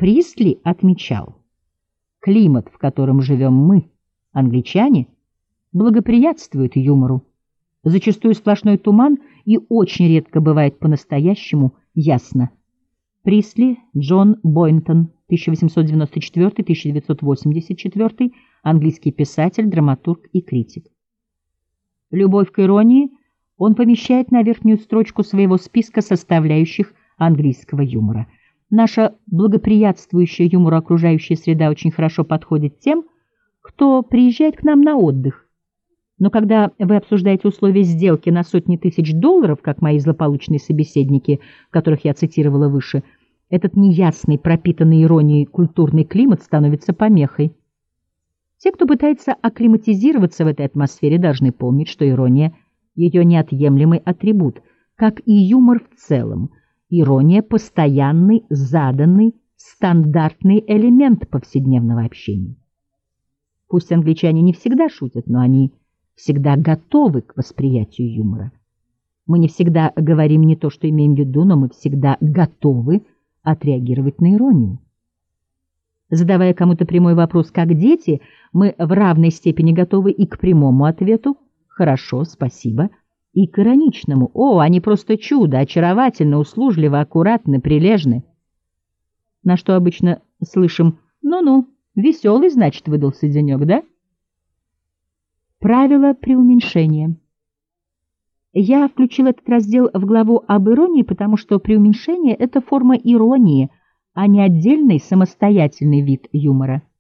Присли отмечал: климат, в котором живем мы, англичане, благоприятствует юмору. Зачастую сплошной туман и очень редко бывает по-настоящему ясно. Присли Джон Бойнтон, 1894-1984, английский писатель, драматург и критик. Любовь к иронии он помещает на верхнюю строчку своего списка составляющих английского юмора. Наша благоприятствующая юмору окружающая среда очень хорошо подходит тем, кто приезжает к нам на отдых. Но когда вы обсуждаете условия сделки на сотни тысяч долларов, как мои злополучные собеседники, которых я цитировала выше, этот неясный, пропитанный иронией культурный климат становится помехой. Те, кто пытается акклиматизироваться в этой атмосфере, должны помнить, что ирония — ее неотъемлемый атрибут, как и юмор в целом. Ирония — постоянный, заданный, стандартный элемент повседневного общения. Пусть англичане не всегда шутят, но они всегда готовы к восприятию юмора. Мы не всегда говорим не то, что имеем в виду, но мы всегда готовы отреагировать на иронию. Задавая кому-то прямой вопрос, как дети, мы в равной степени готовы и к прямому ответу «хорошо, спасибо», и к ироничному «о, они просто чудо, очаровательно, услужливо, аккуратны, прилежны». На что обычно слышим «ну-ну, веселый, значит, выдался денек, да?» Правило преуменьшения. Я включил этот раздел в главу об иронии, потому что преуменьшение — это форма иронии, а не отдельный самостоятельный вид юмора.